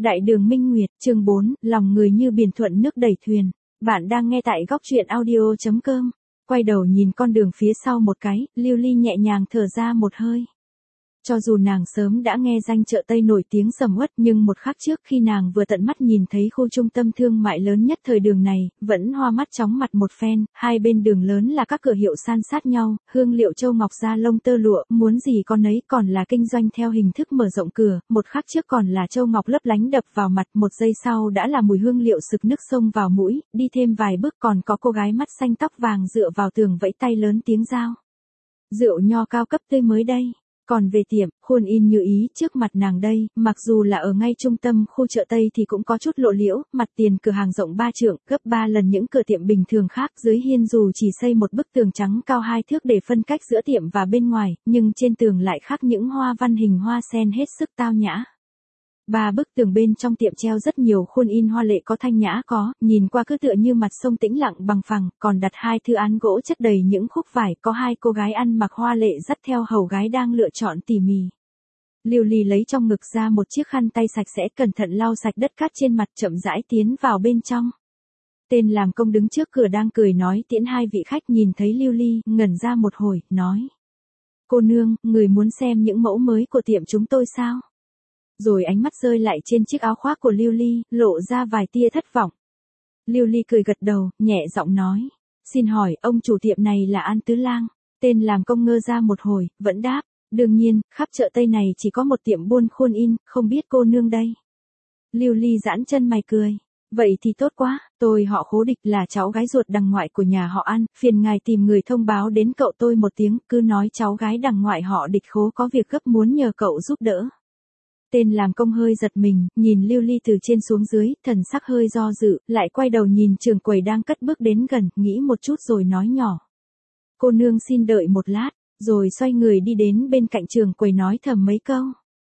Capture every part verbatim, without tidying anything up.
Đại đường Minh Nguyệt, chương bốn, lòng người như biển thuận nước đẩy thuyền. Bạn đang nghe tại góc truyện audio chấm com. Quay đầu nhìn con đường phía sau một cái, Lưu Ly nhẹ nhàng thở ra một hơi. Cho dù nàng sớm đã nghe danh chợ Tây nổi tiếng sầm uất, nhưng một khắc trước khi nàng vừa tận mắt nhìn thấy khu trung tâm thương mại lớn nhất thời đường này, vẫn hoa mắt chóng mặt một phen. Hai bên đường lớn là các cửa hiệu san sát nhau, hương liệu châu ngọc da lông tơ lụa, muốn gì con nấy, còn là kinh doanh theo hình thức mở rộng cửa. Một khắc trước còn là châu ngọc lấp lánh đập vào mặt, một giây sau đã là mùi hương liệu sực nức xông vào mũi. Đi thêm vài bước còn có cô gái mắt xanh tóc vàng dựa vào tường vẫy tay lớn tiếng rao: rượu nho cao cấp tươi mới đây. Còn về tiệm, khuôn in như ý trước mặt nàng đây, mặc dù là ở ngay trung tâm khu chợ Tây thì cũng có chút lộ liễu, mặt tiền cửa hàng rộng ba trượng, gấp ba lần những cửa tiệm bình thường khác, dưới hiên dù chỉ xây một bức tường trắng cao hai thước để phân cách giữa tiệm và bên ngoài, nhưng trên tường lại khắc những hoa văn hình hoa sen hết sức tao nhã. Ba bức tường bên trong tiệm treo rất nhiều khuôn in hoa lệ có thanh nhã có, nhìn qua cứ tựa như mặt sông tĩnh lặng bằng phẳng, còn đặt hai thư án gỗ chất đầy những khúc vải, có hai cô gái ăn mặc hoa lệ dắt theo hầu gái đang lựa chọn tỉ mỉ. Lưu Ly lấy trong ngực ra một chiếc khăn tay sạch sẽ, cẩn thận lau sạch đất cát trên mặt, chậm rãi tiến vào bên trong. Tên làm công đứng trước cửa đang cười nói tiễn hai vị khách, nhìn thấy Lưu Ly, ngẩn ra một hồi, nói: cô nương, người muốn xem những mẫu mới của tiệm chúng tôi sao? Rồi ánh mắt rơi lại trên chiếc áo khoác của Lưu Ly, lộ ra vài tia thất vọng. Lưu Ly cười gật đầu, nhẹ giọng nói: xin hỏi, ông chủ tiệm này là An Tứ Lang? Tên làm công ngơ ra một hồi, vẫn đáp: đương nhiên, khắp chợ Tây này chỉ có một tiệm buôn khuôn in, không biết cô nương đây. Lưu Ly giãn chân mày cười: vậy thì tốt quá, tôi họ Khố Địch, là cháu gái ruột đằng ngoại của nhà họ An, phiền ngài tìm người thông báo đến cậu tôi một tiếng, cứ nói cháu gái đằng ngoại họ Địch Khố có việc gấp muốn nhờ cậu giúp đỡ. Tên làm công hơi giật mình, nhìn Lưu Ly từ trên xuống dưới, thần sắc hơi do dự, lại quay đầu nhìn trưởng quầy đang cất bước đến gần, nghĩ một chút rồi nói nhỏ: cô nương xin đợi một lát, rồi xoay người đi đến bên cạnh trưởng quầy nói thầm mấy câu.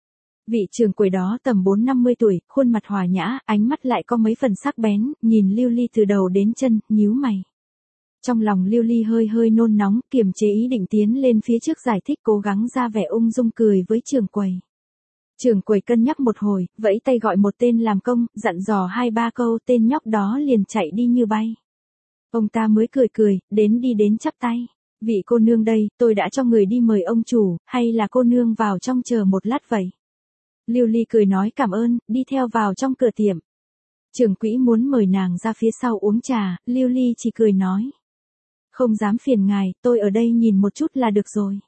Vị trưởng quầy đó tầm bốn năm mươi tuổi, khuôn mặt hòa nhã, ánh mắt lại có mấy phần sắc bén, nhìn Lưu Ly từ đầu đến chân, nhíu mày. Trong lòng Lưu Ly hơi hơi nôn nóng, kiềm chế ý định tiến lên phía trước giải thích, cố gắng ra vẻ ung dung cười với trưởng quầy. Trưởng quầy cân nhắc một hồi, vẫy tay gọi một tên làm công, dặn dò hai ba câu, tên nhóc đó liền chạy đi như bay. Ông ta mới cười cười, đến đi đến chắp tay: vị cô nương đây, tôi đã cho người đi mời ông chủ, hay là cô nương vào trong chờ một lát vậy? Lưu Ly cười nói cảm ơn, đi theo vào trong cửa tiệm. Trưởng quỹ muốn mời nàng ra phía sau uống trà, Lưu Ly chỉ cười nói: không dám phiền ngài, tôi ở đây nhìn một chút là được rồi.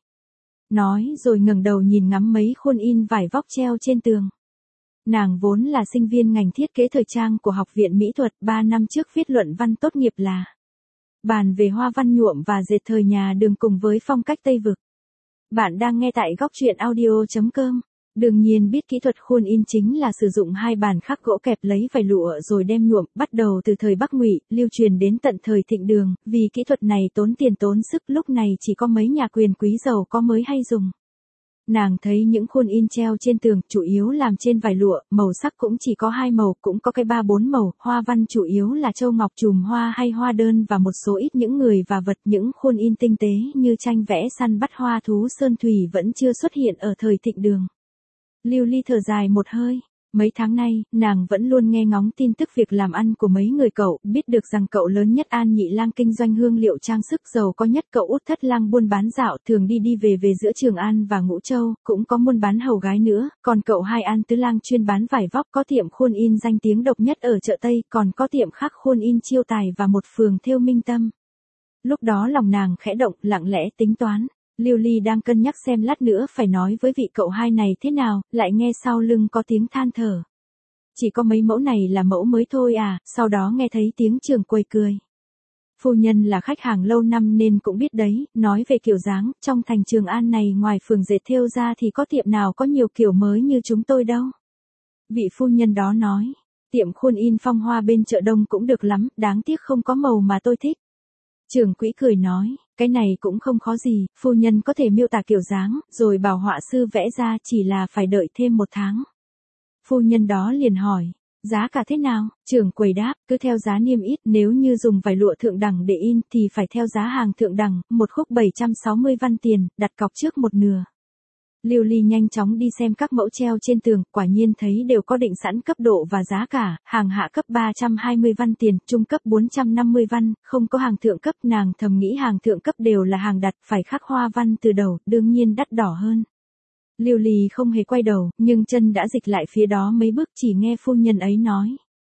Nói rồi ngẩng đầu nhìn ngắm mấy khuôn in vải vóc treo trên tường. Nàng vốn là sinh viên ngành thiết kế thời trang của Học viện Mỹ thuật, ba năm trước viết luận văn tốt nghiệp là bàn về hoa văn nhuộm và dệt thời nhà Đường cùng với phong cách Tây Vực. Bạn đang nghe tại góc truyện audio chấm com. Đương nhiên biết kỹ thuật khuôn in chính là sử dụng hai bàn khắc gỗ kẹp lấy vải lụa rồi đem nhuộm, bắt đầu từ thời Bắc Ngụy, lưu truyền đến tận thời Thịnh Đường, vì kỹ thuật này tốn tiền tốn sức, lúc này chỉ có mấy nhà quyền quý giàu có mới hay dùng. Nàng thấy những khuôn in treo trên tường, chủ yếu làm trên vải lụa, màu sắc cũng chỉ có hai màu, cũng có cái ba bốn màu, hoa văn chủ yếu là châu ngọc chùm hoa hay hoa đơn và một số ít những người và vật. Những khuôn in tinh tế như tranh vẽ săn bắt hoa thú sơn thủy vẫn chưa xuất hiện ở thời Thịnh Đường. Lưu Ly thở dài một hơi. Mấy tháng nay, nàng vẫn luôn nghe ngóng tin tức việc làm ăn của mấy người cậu, biết được rằng cậu lớn nhất An Nhị Lang kinh doanh hương liệu trang sức, giàu có nhất cậu Út Thất Lang buôn bán dạo, thường đi đi về về giữa Trường An và Ngũ Châu, cũng có buôn bán hầu gái nữa, còn cậu hai An Tứ Lang chuyên bán vải vóc, có tiệm khuôn in danh tiếng độc nhất ở chợ Tây, còn có tiệm khắc khuôn in Chiêu Tài và một phường thêu Minh Tâm. Lúc đó lòng nàng khẽ động, lặng lẽ tính toán. Lưu Ly đang cân nhắc xem lát nữa phải nói với vị cậu hai này thế nào, lại nghe sau lưng có tiếng than thở. Chỉ có mấy mẫu này là mẫu mới thôi à, sau đó nghe thấy tiếng trưởng quầy cười. Phu nhân là khách hàng lâu năm nên cũng biết đấy, nói về kiểu dáng, trong thành Trường An này ngoài phường dệt thêu ra thì có tiệm nào có nhiều kiểu mới như chúng tôi đâu. Vị phu nhân đó nói, tiệm khuôn in Phong Hoa bên chợ Đông cũng được lắm, đáng tiếc không có màu mà tôi thích. Trưởng quỹ cười nói, cái này cũng không khó gì, phu nhân có thể miêu tả kiểu dáng, rồi bảo họa sư vẽ ra, chỉ là phải đợi thêm một tháng. Phu nhân đó liền hỏi, giá cả thế nào? Trưởng quầy đáp, cứ theo giá niêm yết, nếu như dùng vải lụa thượng đẳng để in thì phải theo giá hàng thượng đẳng, một khúc bảy trăm sáu mươi văn tiền, đặt cọc trước một nửa. Lưu Ly nhanh chóng đi xem các mẫu treo trên tường, quả nhiên thấy đều có định sẵn cấp độ và giá cả, hàng hạ cấp ba trăm hai mươi văn tiền, trung cấp bốn trăm năm mươi văn, không có hàng thượng cấp. Nàng thầm nghĩ hàng thượng cấp đều là hàng đặt, phải khắc hoa văn từ đầu, đương nhiên đắt đỏ hơn. Lưu Ly không hề quay đầu, nhưng chân đã dịch lại phía đó mấy bước, chỉ nghe phu nhân ấy nói.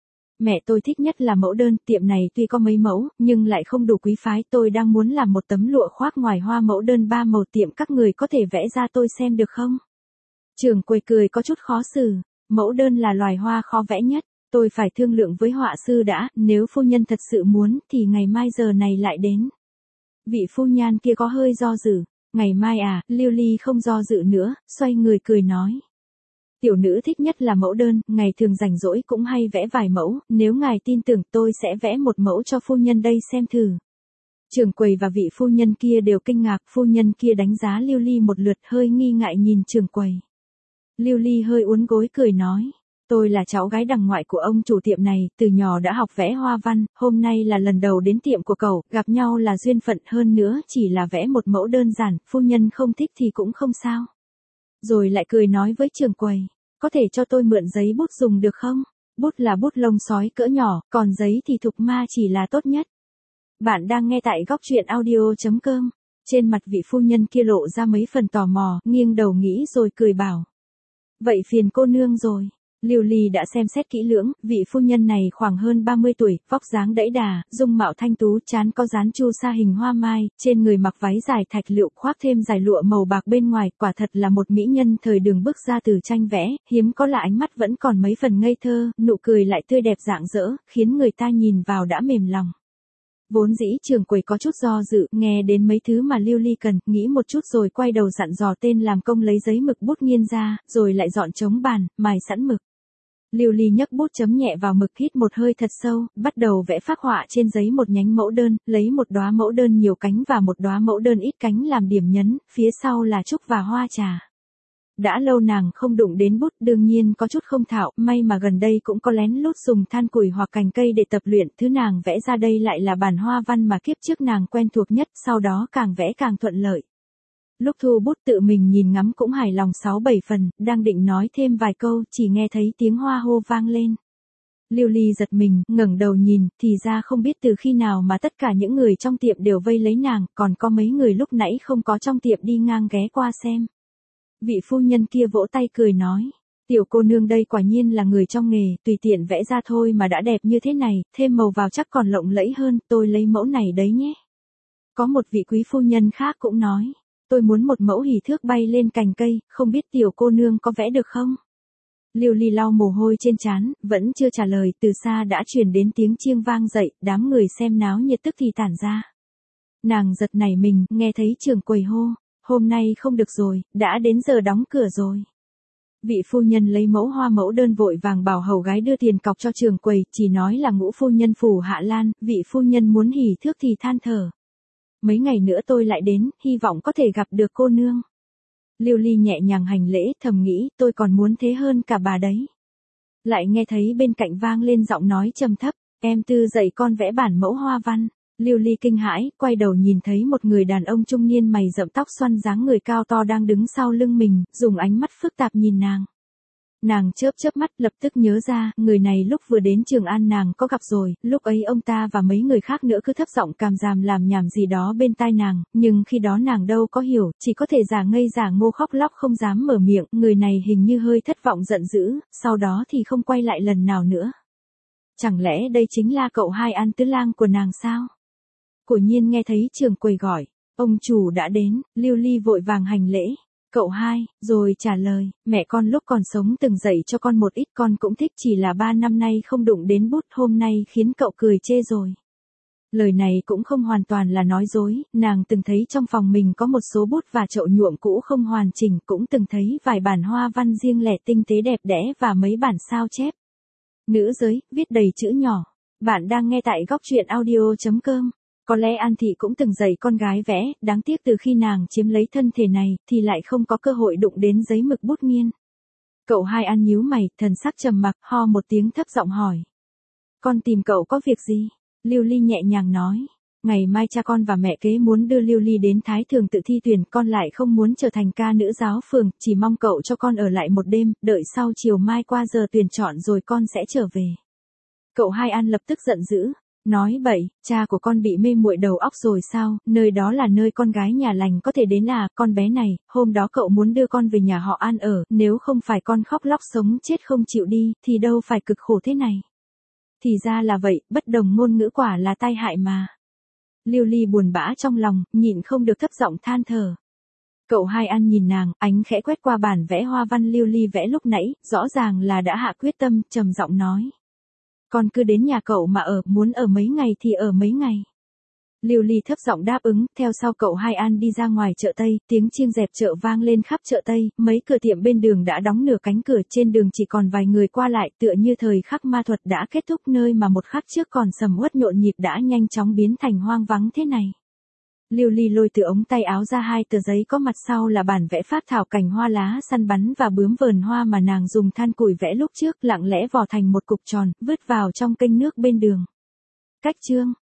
Mẹ tôi thích nhất là mẫu đơn, tiệm này tuy có mấy mẫu, nhưng lại không đủ quý phái, tôi đang muốn làm một tấm lụa khoác ngoài hoa mẫu đơn ba màu, tiệm các người có thể vẽ ra tôi xem được không? Trưởng quầy cười có chút khó xử, mẫu đơn là loài hoa khó vẽ nhất, tôi phải thương lượng với họa sư đã, nếu phu nhân thật sự muốn thì ngày mai giờ này lại đến. Vị phu nhan kia có hơi do dự, ngày mai à, Lưu Ly không do dự nữa, xoay người cười nói. Tiểu nữ thích nhất là mẫu đơn, ngày thường rảnh rỗi cũng hay vẽ vài mẫu, nếu ngài tin tưởng tôi sẽ vẽ một mẫu cho phu nhân đây xem thử. Trưởng quầy và vị phu nhân kia đều kinh ngạc, phu nhân kia đánh giá Lưu Ly một lượt hơi nghi ngại nhìn trưởng quầy. Lưu Ly hơi uốn gối cười nói, tôi là cháu gái đằng ngoại của ông chủ tiệm này, từ nhỏ đã học vẽ hoa văn, hôm nay là lần đầu đến tiệm của cậu, gặp nhau là duyên phận, hơn nữa chỉ là vẽ một mẫu đơn giản, phu nhân không thích thì cũng không sao. Rồi lại cười nói với trưởng quầy, có thể cho tôi mượn giấy bút dùng được không? Bút là bút lông sói cỡ nhỏ, còn giấy thì thục ma chỉ là tốt nhất. Bạn đang nghe tại góc truyện audio chấm com. Trên mặt vị phu nhân kia lộ ra mấy phần tò mò, nghiêng đầu nghĩ rồi cười bảo. Vậy phiền cô nương rồi. Lưu Ly đã xem xét kỹ lưỡng, vị phu nhân này khoảng hơn ba mươi tuổi, vóc dáng đẫy đà, dung mạo thanh tú, trán có dán chu sa hình hoa mai, trên người mặc váy dài thạch lựu, khoác thêm dài lụa màu bạc bên ngoài, quả thật là một mỹ nhân thời đường bước ra từ tranh vẽ, hiếm có là ánh mắt vẫn còn mấy phần ngây thơ, nụ cười lại tươi đẹp rạng rỡ, khiến người ta nhìn vào đã mềm lòng. Vốn dĩ trưởng quầy có chút do dự, nghe đến mấy thứ mà Lưu Ly cần, nghĩ một chút rồi quay đầu dặn dò tên làm công lấy giấy mực bút nghiên ra, rồi lại dọn trống bàn, mài sẵn mực. Lưu Ly nhấc bút chấm nhẹ vào mực, hít một hơi thật sâu, bắt đầu vẽ phác họa trên giấy một nhánh mẫu đơn, lấy một đóa mẫu đơn nhiều cánh và một đóa mẫu đơn ít cánh làm điểm nhấn, phía sau là trúc và hoa trà. Đã lâu nàng không đụng đến bút, đương nhiên có chút không thạo, may mà gần đây cũng có lén lút dùng than củi hoặc cành cây để tập luyện, thứ nàng vẽ ra đây lại là bản hoa văn mà kiếp trước nàng quen thuộc nhất, sau đó càng vẽ càng thuận lợi. Lúc thu bút tự mình nhìn ngắm cũng hài lòng sáu bảy phần, đang định nói thêm vài câu, chỉ nghe thấy tiếng hoa hô vang lên. Lưu Ly giật mình, ngẩng đầu nhìn, thì ra không biết từ khi nào mà tất cả những người trong tiệm đều vây lấy nàng, còn có mấy người lúc nãy không có trong tiệm đi ngang ghé qua xem. Vị phu nhân kia vỗ tay cười nói, tiểu cô nương đây quả nhiên là người trong nghề, tùy tiện vẽ ra thôi mà đã đẹp như thế này, thêm màu vào chắc còn lộng lẫy hơn, tôi lấy mẫu này đấy nhé. Có một vị quý phu nhân khác cũng nói, tôi muốn một mẫu hỉ thước bay lên cành cây, không biết tiểu cô nương có vẽ được không? Lưu Ly lau mồ hôi trên trán, vẫn chưa trả lời, từ xa đã truyền đến tiếng chiêng vang dậy, đám người xem náo nhiệt tức thì tản ra. Nàng giật nảy mình, nghe thấy trưởng quầy hô, hôm nay không được rồi, đã đến giờ đóng cửa rồi. Vị phu nhân lấy mẫu hoa mẫu đơn vội vàng bảo hầu gái đưa tiền cọc cho trưởng quầy, chỉ nói là ngũ phu nhân phủ Hạ Lan, vị phu nhân muốn hỉ thước thì than thở. Mấy ngày nữa tôi lại đến, hy vọng có thể gặp được cô nương. Lưu Ly nhẹ nhàng hành lễ, thầm nghĩ, tôi còn muốn thế hơn cả bà đấy. Lại nghe thấy bên cạnh vang lên giọng nói trầm thấp, em Tư dạy con vẽ bản mẫu hoa văn. Lưu Ly kinh hãi, quay đầu nhìn thấy một người đàn ông trung niên mày rậm tóc xoăn dáng người cao to đang đứng sau lưng mình, dùng ánh mắt phức tạp nhìn nàng. Nàng chớp chớp mắt, lập tức nhớ ra, người này lúc vừa đến Trường An nàng có gặp rồi, lúc ấy ông ta và mấy người khác nữa cứ thấp giọng càm ràm làm nhảm gì đó bên tai nàng, nhưng khi đó nàng đâu có hiểu, chỉ có thể giả ngây giả ngô khóc lóc không dám mở miệng, người này hình như hơi thất vọng giận dữ, sau đó thì không quay lại lần nào nữa. Chẳng lẽ đây chính là cậu Hai An Tứ Lang của nàng sao? Quả nhiên nghe thấy trưởng quầy gọi, ông chủ đã đến, Lưu Ly vội vàng hành lễ. Cậu Hai, rồi trả lời, mẹ con lúc còn sống từng dạy cho con một ít, con cũng thích, chỉ là ba năm nay không đụng đến bút, hôm nay khiến cậu cười chê rồi. Lời này cũng không hoàn toàn là nói dối, nàng từng thấy trong phòng mình có một số bút và chậu nhuộm cũ không hoàn chỉnh, cũng từng thấy vài bản hoa văn riêng lẻ tinh tế đẹp đẽ và mấy bản sao chép. Nữ giới, viết đầy chữ nhỏ. Bạn đang nghe tại góc truyện audio chấm com. Có lẽ An Thị cũng từng dạy con gái vẽ, đáng tiếc từ khi nàng chiếm lấy thân thể này, thì lại không có cơ hội đụng đến giấy mực bút nghiên. Cậu Hai An nhíu mày, thần sắc trầm mặc, ho một tiếng thấp giọng hỏi. Con tìm cậu có việc gì? Lưu Ly nhẹ nhàng nói. Ngày mai cha con và mẹ kế muốn đưa Lưu Ly đến Thái Thường tự thi tuyển, con lại không muốn trở thành ca nữ giáo phường, chỉ mong cậu cho con ở lại một đêm, đợi sau chiều mai qua giờ tuyển chọn rồi con sẽ trở về. Cậu Hai An lập tức giận dữ, nói bậy, cha của con bị mê muội đầu óc rồi sao, nơi đó là nơi con gái nhà lành có thể đến à, con bé này, hôm đó cậu muốn đưa con về nhà họ An ở, nếu không phải con khóc lóc sống chết không chịu đi, thì đâu phải cực khổ thế này. Thì ra là vậy, bất đồng ngôn ngữ quả là tai hại mà. Lưu Ly buồn bã trong lòng, nhịn không được thấp giọng than thở. Cậu Hai An nhìn nàng, ánh khẽ quét qua bản vẽ hoa văn Lưu Ly vẽ lúc nãy, rõ ràng là đã hạ quyết tâm, trầm giọng nói. Con cứ đến nhà cậu mà ở, muốn ở mấy ngày thì ở mấy ngày. Lưu Ly thấp giọng đáp ứng, theo sau cậu Hai An đi ra ngoài chợ Tây, tiếng chiêng dẹp chợ vang lên khắp chợ Tây, mấy cửa tiệm bên đường đã đóng nửa cánh cửa, trên đường chỉ còn vài người qua lại, tựa như thời khắc ma thuật đã kết thúc, nơi mà một khắc trước còn sầm uất nhộn nhịp đã nhanh chóng biến thành hoang vắng thế này. Lưu Ly lôi từ ống tay áo ra hai tờ giấy, có mặt sau là bản vẽ phác thảo cảnh hoa lá săn bắn và bướm vờn hoa mà nàng dùng than củi vẽ lúc trước, lặng lẽ vò thành một cục tròn, vứt vào trong kênh nước bên đường. Cách chương